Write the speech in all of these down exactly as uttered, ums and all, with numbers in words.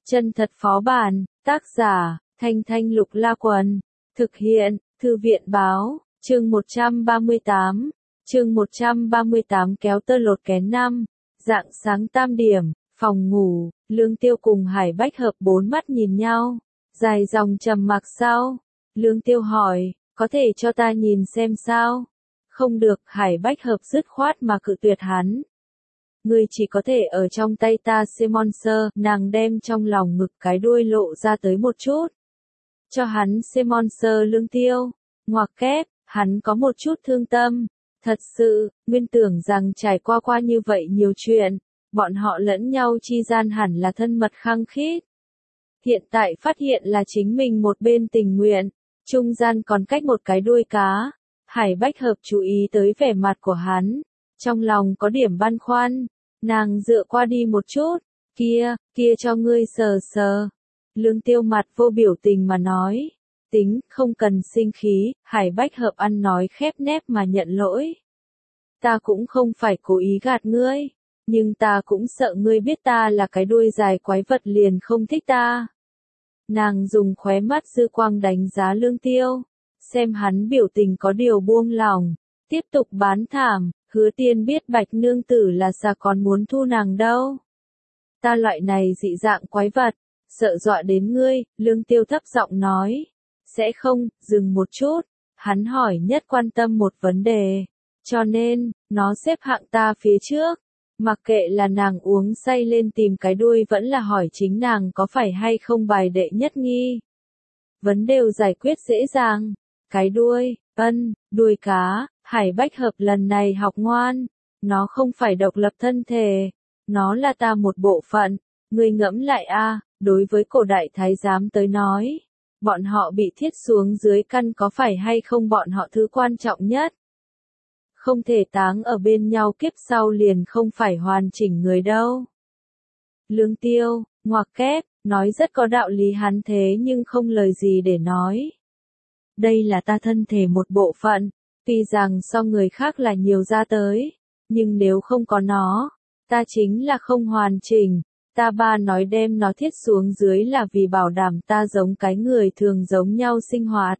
Chân thật phó bản, tác giả, Thanh Thanh Lục La Quần, thực hiện, Thư viện báo, chương một trăm ba mươi tám, chương một trăm ba mươi tám kéo tơ lột kén năm, rạng sáng tam điểm, phòng ngủ, Lương Tiêu cùng Hải Bách Hợp bốn mắt nhìn nhau, dài dòng trầm mặc sau, Lương Tiêu hỏi, có thể cho ta nhìn xem sao? Không được, Hải Bách Hợp dứt khoát mà cự tuyệt hắn. Ngươi chỉ có thể ở trong tay ta Semonser, nàng đem trong lòng ngực cái đuôi lộ ra tới một chút. Cho hắn Semonser Lương Tiêu, ngoặc kép, hắn có một chút thương tâm. Thật sự, nguyên tưởng rằng trải qua qua như vậy nhiều chuyện, bọn họ lẫn nhau chi gian hẳn là thân mật khăng khít. Hiện tại phát hiện là chính mình một bên tình nguyện, trung gian còn cách một cái đuôi cá. Hải Bách Hợp chú ý tới vẻ mặt của hắn, trong lòng có điểm băn khoăn. Nàng dựa qua đi một chút, kia, kia cho ngươi sờ sờ. Lương Tiêu mặt vô biểu tình mà nói, tính, không cần sinh khí. Hải Bách Hợp ăn nói khép nép mà nhận lỗi. Ta cũng không phải cố ý gạt ngươi, nhưng ta cũng sợ ngươi biết ta là cái đuôi dài quái vật liền không thích ta. Nàng dùng khóe mắt dư quang đánh giá Lương Tiêu, xem hắn biểu tình có điều buông lòng, tiếp tục bán thảm. Hứa Tiên biết Bạch nương tử là xa còn muốn thu nàng đâu. Ta loại này dị dạng quái vật, sợ dọa đến ngươi. Lương Tiêu thấp giọng nói. Sẽ không, dừng một chút. Hắn hỏi nhất quan tâm một vấn đề. Cho nên, nó xếp hạng ta phía trước. Mặc kệ là nàng uống say lên tìm cái đuôi vẫn là hỏi chính nàng có phải hay không bài đệ nhất nghi. Vấn đều giải quyết dễ dàng. Cái đuôi, ân, đuôi cá. Hải Bách Hợp lần này học ngoan, nó không phải độc lập thân thể, nó là ta một bộ phận. Ngươi ngẫm lại a, đối với cổ đại thái giám tới nói, bọn họ bị thiết xuống dưới căn có phải hay không bọn họ thứ quan trọng nhất. Không thể táng ở bên nhau kiếp sau liền không phải hoàn chỉnh người đâu. Lương Tiêu, ngoặc kép, nói rất có đạo lý hắn thế nhưng không lời gì để nói. Đây là ta thân thể một bộ phận. Tuy rằng so người khác là nhiều ra tới, nhưng nếu không có nó, ta chính là không hoàn chỉnh. Ta ba nói đem nó thiết xuống dưới là vì bảo đảm ta giống cái người thường giống nhau sinh hoạt.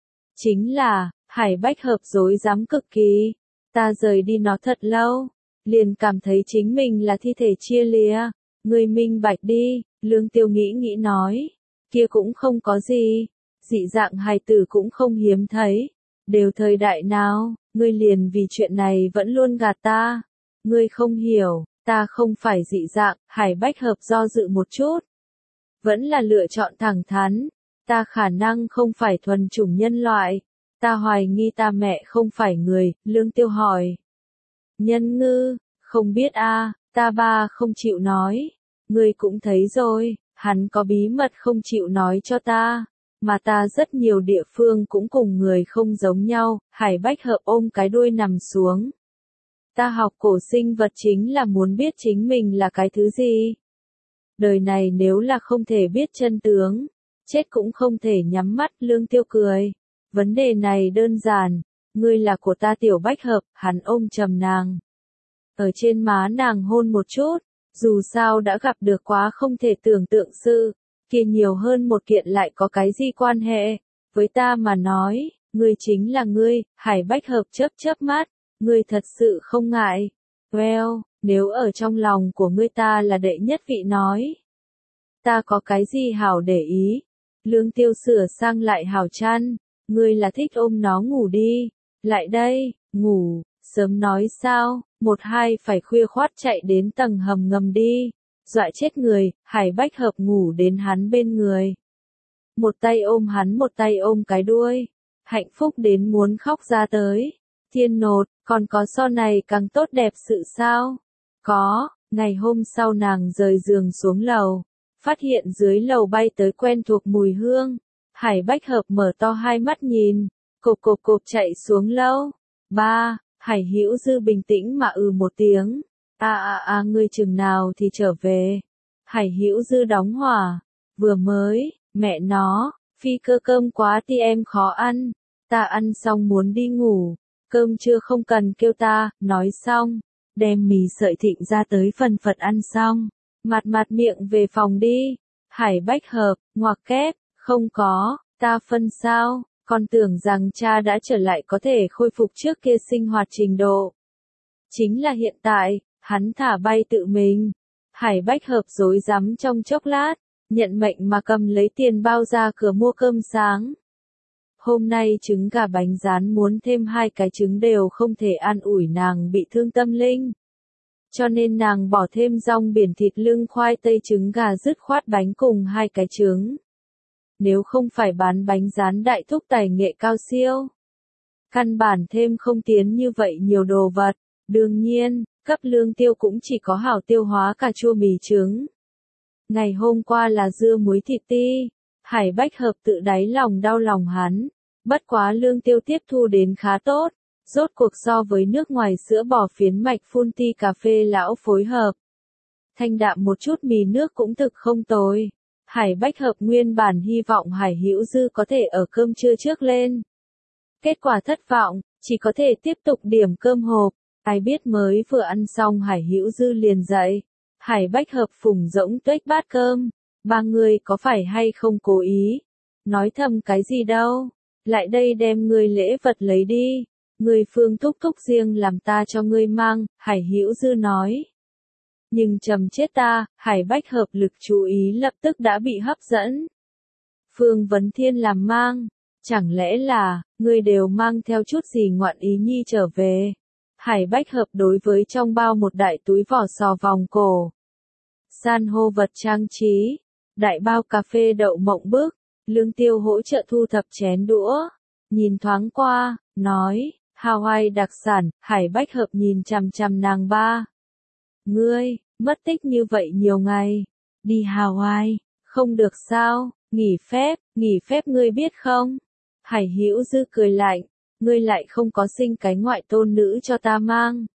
Chính là, Hải Bách Hợp dối dám cực kỳ. Ta rời đi nó thật lâu, liền cảm thấy chính mình là thi thể chia lìa. Ngươi minh bạch đi, Lương Tiêu nghĩ nghĩ nói, kia cũng không có gì, dị dạng hài tử cũng không hiếm thấy. Đều thời đại nào, ngươi liền vì chuyện này vẫn luôn gạt ta. Ngươi không hiểu, ta không phải dị dạng. Hải Bách Hợp do dự một chút. Vẫn là lựa chọn thẳng thắn. Ta khả năng không phải thuần chủng nhân loại. Ta hoài nghi ta mẹ không phải người. Lương Tiêu hỏi. Nhân ngư, không biết a, ta ba không chịu nói. Ngươi cũng thấy rồi, hắn có bí mật không chịu nói cho ta. Mà ta rất nhiều địa phương cũng cùng người không giống nhau. Hải Bách Hợp ôm cái đuôi nằm xuống. Ta học cổ sinh vật chính là muốn biết chính mình là cái thứ gì. Đời này nếu là không thể biết chân tướng, chết cũng không thể nhắm mắt. Lương Tiêu cười. Vấn đề này đơn giản. Ngươi là của ta Tiểu Bách Hợp. Hắn ôm trầm nàng. Ở trên má nàng hôn một chút. Dù sao đã gặp được quá không thể tưởng tượng sự. Kia nhiều hơn một kiện lại có cái gì quan hệ, với ta mà nói, ngươi chính là ngươi. Hải Bách Hợp chớp chớp mắt, ngươi thật sự không ngại. Well, nếu ở trong lòng của ngươi ta là đệ nhất vị nói, ta có cái gì hảo để ý. Lương Tiêu sửa sang lại hảo chăn, ngươi là thích ôm nó ngủ đi, lại đây, ngủ, sớm nói sao, một hai phải khuya khoát chạy đến tầng hầm ngầm đi. Dọa chết người. Hải Bách Hợp ngủ đến hắn bên người. Một tay ôm hắn một tay ôm cái đuôi. Hạnh phúc đến muốn khóc ra tới. Thiên nột, còn có so này càng tốt đẹp sự sao? Có, ngày hôm sau nàng rời giường xuống lầu. Phát hiện dưới lầu bay tới quen thuộc mùi hương. Hải Bách Hợp mở to hai mắt nhìn. Cộp cộp cộp chạy xuống lâu. Ba, Hải Hữu Dư bình tĩnh mà ừ một tiếng. À à à ngươi chừng nào thì trở về. Hải Hữu Dư đóng hỏa. Vừa mới, mẹ nó, phi cơ cơm quá thì em khó ăn. Ta ăn xong muốn đi ngủ. Cơm chưa không cần kêu ta. Nói xong, đem mì sợi thịnh ra tới phần phật ăn xong. Mặt mặt miệng về phòng đi. Hải Bách Hợp, ngoặc kép, không có, ta phân sao, con tưởng rằng cha đã trở lại có thể khôi phục trước kia sinh hoạt trình độ. Chính là hiện tại, hắn thả bay tự mình. Hải Bách Hợp rối rắm trong chốc lát, nhận mệnh mà cầm lấy tiền bao ra cửa mua cơm sáng. Hôm nay trứng gà bánh rán muốn thêm hai cái trứng đều không thể an ủi nàng bị thương tâm linh. Cho nên nàng bỏ thêm rong biển thịt lưng khoai tây trứng gà dứt khoát bánh cùng hai cái trứng. Nếu không phải bán bánh rán đại thúc tài nghệ cao siêu, căn bản thêm không tiến như vậy nhiều đồ vật. Đương nhiên, cấp Lương Tiêu cũng chỉ có hảo tiêu hóa cà chua mì trứng. Ngày hôm qua là dưa muối thịt ti, Hải Bách Hợp tự đáy lòng đau lòng hắn. Bất quá Lương Tiêu tiếp thu đến khá tốt, rốt cuộc so với nước ngoài sữa bò phiến mạch phun ti cà phê lão phối hợp. Thanh đạm một chút mì nước cũng thực không tồi. Hải Bách Hợp nguyên bản hy vọng Hải Hữu Dư có thể ở cơm trưa trước lên. Kết quả thất vọng, chỉ có thể tiếp tục điểm cơm hộp. Ai biết mới vừa ăn xong Hải Hữu Dư liền dậy. Hải Bách Hợp phùng rỗng tuếch bát cơm. Ba người có phải hay không cố ý? Nói thầm cái gì đâu? Lại đây đem ngươi lễ vật lấy đi. Ngươi Phương thúc thúc riêng làm ta cho ngươi mang, Hải Hữu Dư nói. Nhưng trầm chết ta, Hải Bách Hợp lực chú ý lập tức đã bị hấp dẫn. Phương Vấn Thiên làm mang. Chẳng lẽ là, ngươi đều mang theo chút gì ngoạn ý nhi trở về? Hải Bách Hợp đối với trong bao một đại túi vỏ sò vòng cổ. San hô vật trang trí. Đại bao cà phê đậu mộng bức. Lương Tiêu hỗ trợ thu thập chén đũa. Nhìn thoáng qua, nói, Hawaii đặc sản, Hải Bách Hợp nhìn chằm chằm nàng ba. Ngươi, mất tích như vậy nhiều ngày. Đi Hawaii, không được sao, nghỉ phép, nghỉ phép ngươi biết không? Hải Hữu Dư cười lạnh, ngươi lại không có sinh cái ngoại tôn nữ cho ta mang.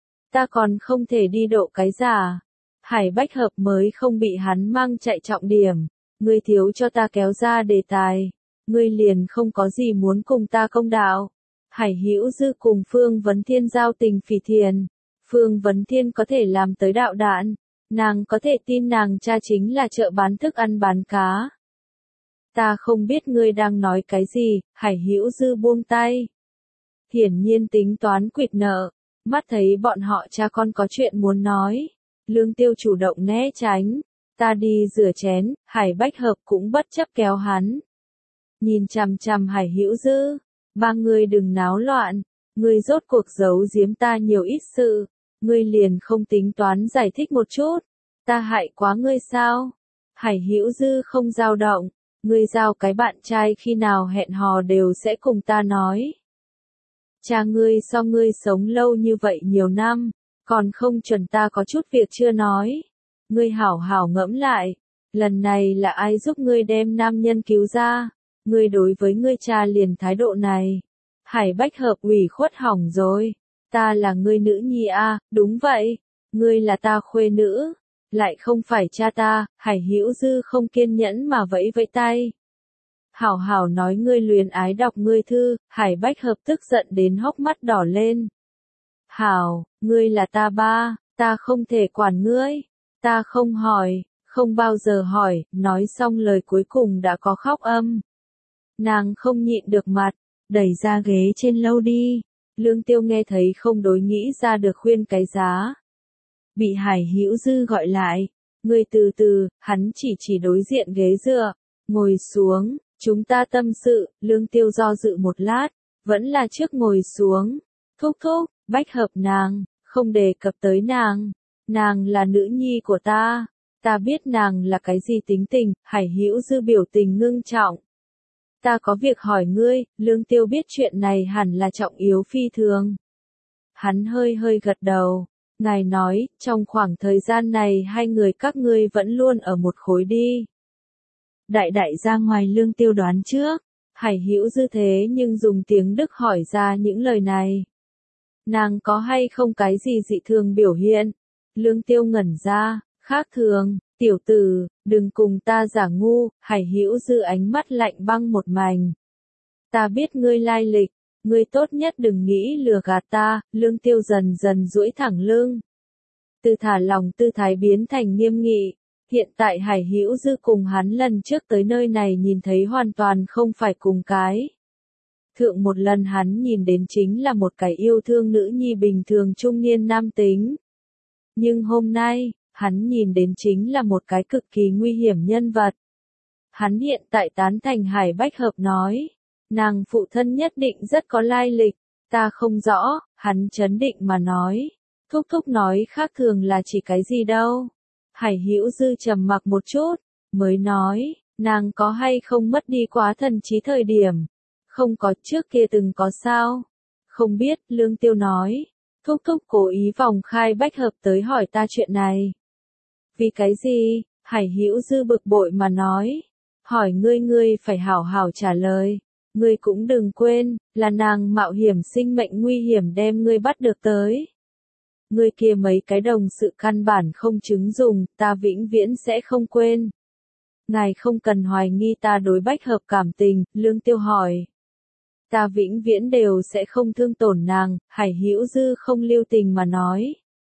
Ta còn không thể đi độ cái giả. Hải Bách Hợp mới không bị hắn mang chạy trọng điểm. Ngươi thiếu cho ta kéo ra đề tài. Ngươi liền không có gì muốn cùng ta công đạo. Hải Hữu Dư cùng Phương Vấn Thiên giao tình phỉ thiền. Phương Vấn Thiên có thể làm tới đạo đạn. Nàng có thể tin nàng cha chính là chợ bán thức ăn bán cá. Ta không biết ngươi đang nói cái gì, Hải Hữu Dư buông tay. Hiển nhiên tính toán quỵt nợ. Mắt thấy bọn họ cha con có chuyện muốn nói. Lương Tiêu chủ động né tránh. Ta đi rửa chén, Hải Bách Hợp cũng bất chấp kéo hắn. Nhìn chằm chằm Hải Hữu Dư. Ba người đừng náo loạn. Ngươi rốt cuộc giấu giếm ta nhiều ít sự. Ngươi liền không tính toán giải thích một chút. Ta hại quá ngươi sao? Hải Hữu Dư không dao động. Ngươi giao cái bạn trai khi nào hẹn hò đều sẽ cùng ta nói. Cha ngươi so ngươi sống lâu như vậy nhiều năm. Còn không chuẩn ta có chút việc chưa nói. Ngươi hảo hảo ngẫm lại. Lần này là ai giúp ngươi đem nam nhân cứu ra? Ngươi đối với ngươi cha liền thái độ này. Hải Bách Hợp ủy khuất hỏng rồi. Ta là ngươi nữ nhi a, đúng vậy. Ngươi là ta khuê nữ. Lại không phải cha ta. Hải Hữu Dư không kiên nhẫn mà vẫy vẫy tay. Hảo hảo nói ngươi luyến ái đọc ngươi thư. Hải Bách Hợp tức giận đến hốc mắt đỏ lên. Hảo, ngươi là ta ba. Ta không thể quản ngươi. Ta không hỏi, không bao giờ hỏi. Nói xong lời cuối cùng đã có khóc âm. Nàng không nhịn được mặt. Đẩy ra ghế trên lâu đi. Lương Tiêu nghe thấy không đối nghĩ ra được khuyên cái giá. Bị Hải Hữu Dư gọi lại. Ngươi từ từ, hắn chỉ chỉ đối diện ghế dựa. Ngồi xuống, chúng ta tâm sự. Lương Tiêu do dự một lát. Vẫn là trước ngồi xuống. Thúc thúc, Bách Hợp nàng, không đề cập tới nàng. Nàng là nữ nhi của ta. Ta biết nàng là cái gì tính tình. Hải Hữu Dư biểu tình ngưng trọng. Ta có việc hỏi ngươi. Lương Tiêu biết chuyện này hẳn là trọng yếu phi thường. Hắn hơi hơi gật đầu. Ngài nói, trong khoảng thời gian này hai người các ngươi vẫn luôn ở một khối đi. Đại đại ra ngoài Lương Tiêu đoán trước. Hải Hữu Dư thế nhưng dùng tiếng Đức hỏi ra những lời này. Nàng có hay không cái gì dị thường biểu hiện? Lương Tiêu ngẩn ra, khác thường, tiểu tử, đừng cùng ta giả ngu. Hải Hữu Dư ánh mắt lạnh băng một mảnh. Ta biết ngươi lai lịch, ngươi tốt nhất đừng nghĩ lừa gạt ta. Lương Tiêu dần dần duỗi thẳng lưng. Từ thả lòng tư thái biến thành nghiêm nghị. Hiện tại Hải Hữu Dư cùng hắn lần trước tới nơi này nhìn thấy hoàn toàn không phải cùng cái. Thượng một lần hắn nhìn đến chính là một cái yêu thương nữ nhi bình thường trung niên nam tính. Nhưng hôm nay, hắn nhìn đến chính là một cái cực kỳ nguy hiểm nhân vật. Hắn hiện tại tán thành Hải Bách Hợp nói, nàng phụ thân nhất định rất có lai lịch, ta không rõ, hắn chấn định mà nói. Thúc thúc nói khác thường là chỉ cái gì đâu. Hải Hữu Dư trầm mặc một chút, mới nói, nàng có hay không mất đi quá thần trí thời điểm. Không có, trước kia từng có sao? Không biết, Lương Tiêu nói. Thúc thúc cố ý vòng khai Bách Hợp tới hỏi ta chuyện này. Vì cái gì? Hải Hữu Dư bực bội mà nói. Hỏi ngươi ngươi phải hảo hảo trả lời. Ngươi cũng đừng quên, là nàng mạo hiểm sinh mệnh nguy hiểm đem ngươi bắt được tới. Ngươi kia mấy cái đồng sự căn bản không chứng dùng, ta vĩnh viễn sẽ không quên. Ngài không cần hoài nghi ta đối Bách Hợp cảm tình, Lương Tiêu hỏi. Ta vĩnh viễn đều sẽ không thương tổn nàng, Hải Hữu Dư không lưu tình mà nói.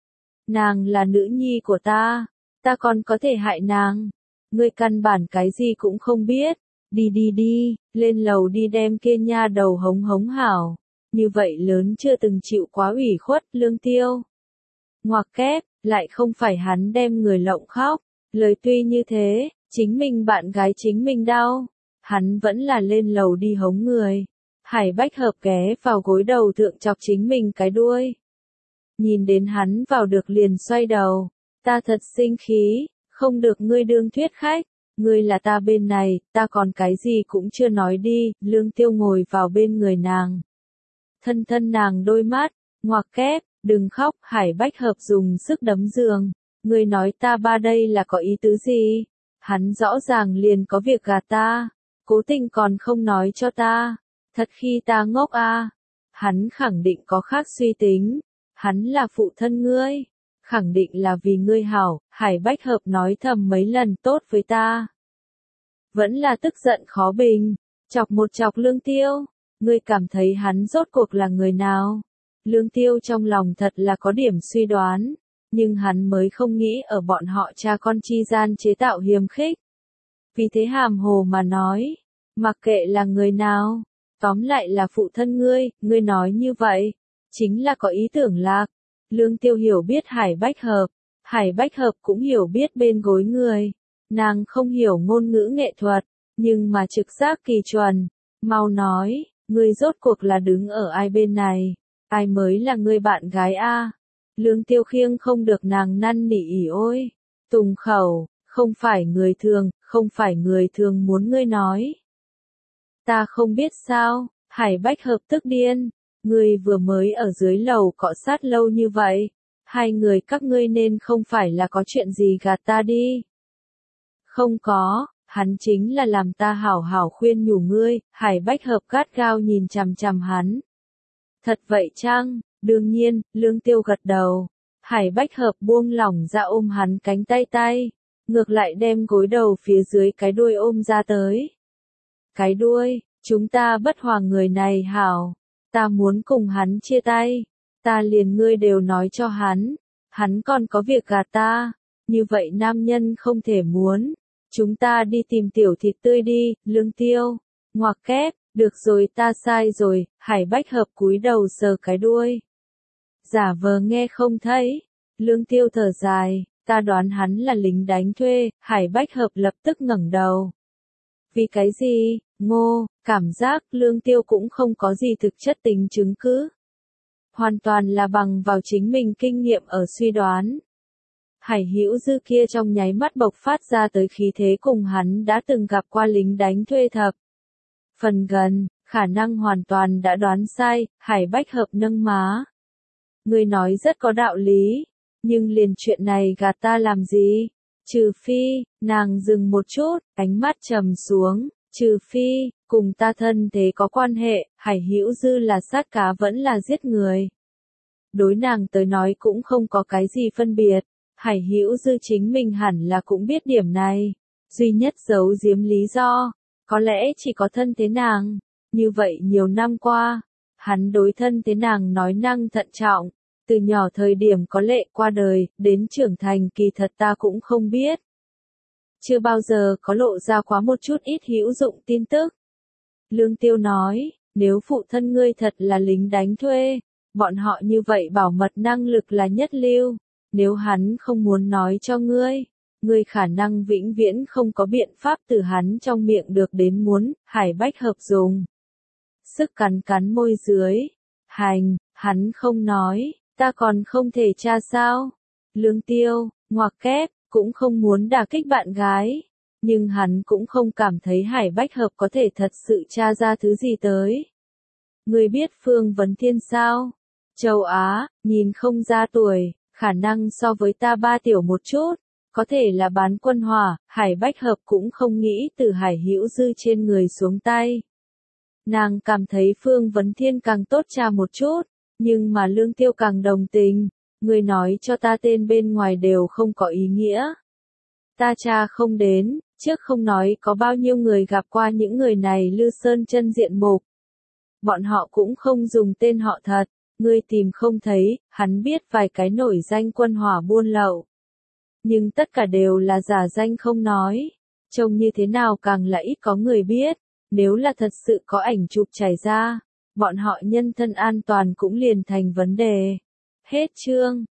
Nàng là nữ nhi của ta, ta còn có thể hại nàng. Ngươi căn bản cái gì cũng không biết, đi đi đi, lên lầu đi đem kia nha đầu hống hống hảo. Như vậy lớn chưa từng chịu quá ủy khuất, Lương Tiêu. Ngoặc kép, lại không phải hắn đem người lộng khóc, lời tuy như thế, chính mình bạn gái chính mình đau. Hắn vẫn là lên lầu đi hống người. Hải Bách Hợp ghé vào gối đầu thượng chọc chính mình cái đuôi. Nhìn đến hắn vào được liền xoay đầu. Ta thật sinh khí, không được ngươi đương thuyết khách. Ngươi là ta bên này, ta còn cái gì cũng chưa nói đi. Lương Tiêu ngồi vào bên người nàng. Thân thân nàng đôi mắt, ngoặc kép, đừng khóc. Hải Bách Hợp dùng sức đấm giường. Ngươi nói ta ba đây là có ý tứ gì? Hắn rõ ràng liền có việc gạt ta. Cố tình còn không nói cho ta. Thật khi ta ngốc a, à. Hắn khẳng định có khác suy tính. Hắn là phụ thân ngươi. Khẳng định là vì ngươi hảo. Hải Bách Hợp nói thầm mấy lần tốt với ta. Vẫn là tức giận khó bình. Chọc một chọc Lương Tiêu. Ngươi cảm thấy hắn rốt cuộc là người nào? Lương Tiêu trong lòng thật là có điểm suy đoán. Nhưng hắn mới không nghĩ ở bọn họ cha con chi gian chế tạo hiềm khích. Vì thế hàm hồ mà nói. Mặc kệ là người nào. Tóm lại là phụ thân ngươi, ngươi nói như vậy, chính là có ý tưởng lạc. Lương Tiêu hiểu biết Hải Bách Hợp, Hải Bách Hợp cũng hiểu biết bên gối người. Nàng không hiểu ngôn ngữ nghệ thuật, nhưng mà trực giác kỳ chuẩn. Mau nói, ngươi rốt cuộc là đứng ở ai bên này, ai mới là ngươi bạn gái a? Lương Tiêu khiêng không được nàng năn nỉ ỉ ôi. Tùng khẩu, không phải người thường, không phải người thường muốn ngươi nói. Ta không biết sao, Hải Bách Hợp tức điên, ngươi vừa mới ở dưới lầu cọ sát lâu như vậy, hai người các ngươi nên không phải là có chuyện gì gạt ta đi. Không có, hắn chính là làm ta hảo hảo khuyên nhủ ngươi, Hải Bách Hợp gắt gao nhìn chằm chằm hắn. Thật vậy chăng? Đương nhiên, Lương Tiêu gật đầu. Hải Bách Hợp buông lỏng ra ôm hắn cánh tay tay, ngược lại đem gối đầu phía dưới cái đuôi ôm ra tới. Cái đuôi, chúng ta bất hòa người này hảo, ta muốn cùng hắn chia tay, ta liền ngươi đều nói cho hắn, hắn còn có việc gạt ta, như vậy nam nhân không thể muốn, chúng ta đi tìm tiểu thịt tươi đi, Lương Tiêu, ngoặc kép, được rồi ta sai rồi, Hải Bách Hợp cúi đầu sờ cái đuôi. Giả vờ nghe không thấy, Lương Tiêu thở dài, ta đoán hắn là lính đánh thuê, Hải Bách Hợp lập tức ngẩng đầu. Vì cái gì? Ngô, cảm giác Lương Tiêu cũng không có gì thực chất tính chứng cứ. Hoàn toàn là bằng vào chính mình kinh nghiệm ở suy đoán. Hải Hữu Dư kia trong nháy mắt bộc phát ra tới khí thế cùng hắn đã từng gặp qua lính đánh thuê thập. Phần gần, khả năng hoàn toàn đã đoán sai, Hải Bách Hợp nâng má. Người nói rất có đạo lý, nhưng liền chuyện này gạt ta làm gì? Trừ phi, nàng dừng một chút, ánh mắt trầm xuống, trừ phi, cùng ta thân thế có quan hệ, Hải Hữu Dư là sát cá vẫn là giết người. Đối nàng tới nói cũng không có cái gì phân biệt, Hải Hữu Dư chính mình hẳn là cũng biết điểm này, duy nhất giấu giếm lý do, có lẽ chỉ có thân thế nàng, như vậy nhiều năm qua, hắn đối thân thế nàng nói năng thận trọng. Từ nhỏ thời điểm có lệ qua đời, đến trưởng thành kỳ thật ta cũng không biết. chưa bao giờ có lộ ra quá một chút ít hữu dụng tin tức. Lương Tiêu nói, nếu phụ thân ngươi thật là lính đánh thuê, bọn họ như vậy bảo mật năng lực là nhất lưu, nếu hắn không muốn nói cho ngươi, ngươi khả năng vĩnh viễn không có biện pháp từ hắn trong miệng được đến muốn, Hải Bách Hợp dùng. Sức cắn cắn môi dưới, hành, hắn không nói, ta còn không thể tra sao? Lương Tiêu, ngoặc kép, cũng không muốn đả kích bạn gái, nhưng hắn cũng không cảm thấy Hải Bách Hợp có thể thật sự tra ra thứ gì tới. Ngươi biết Phương Vấn Thiên sao? Châu Á, nhìn không ra tuổi, khả năng so với ta ba tiểu một chút, có thể là bán quân hỏa, Hải Bách Hợp cũng không nghĩ từ Hải Hữu Dư trên người xuống tay. Nàng cảm thấy Phương Vấn Thiên càng tốt tra một chút, nhưng mà Lương Tiêu càng đồng tình, người nói cho ta tên bên ngoài đều không có ý nghĩa. Ta tra không đến, trước không nói có bao nhiêu người gặp qua những người này Lư Sơn chân diện mục. Bọn họ cũng không dùng tên họ thật, ngươi tìm không thấy, hắn biết vài cái nổi danh quân hỏa buôn lậu. Nhưng tất cả đều là giả danh không nói, trông như thế nào càng là ít có người biết, nếu là thật sự có ảnh chụp chảy ra, bọn họ nhân thân an toàn cũng liền thành vấn đề. Hết chương.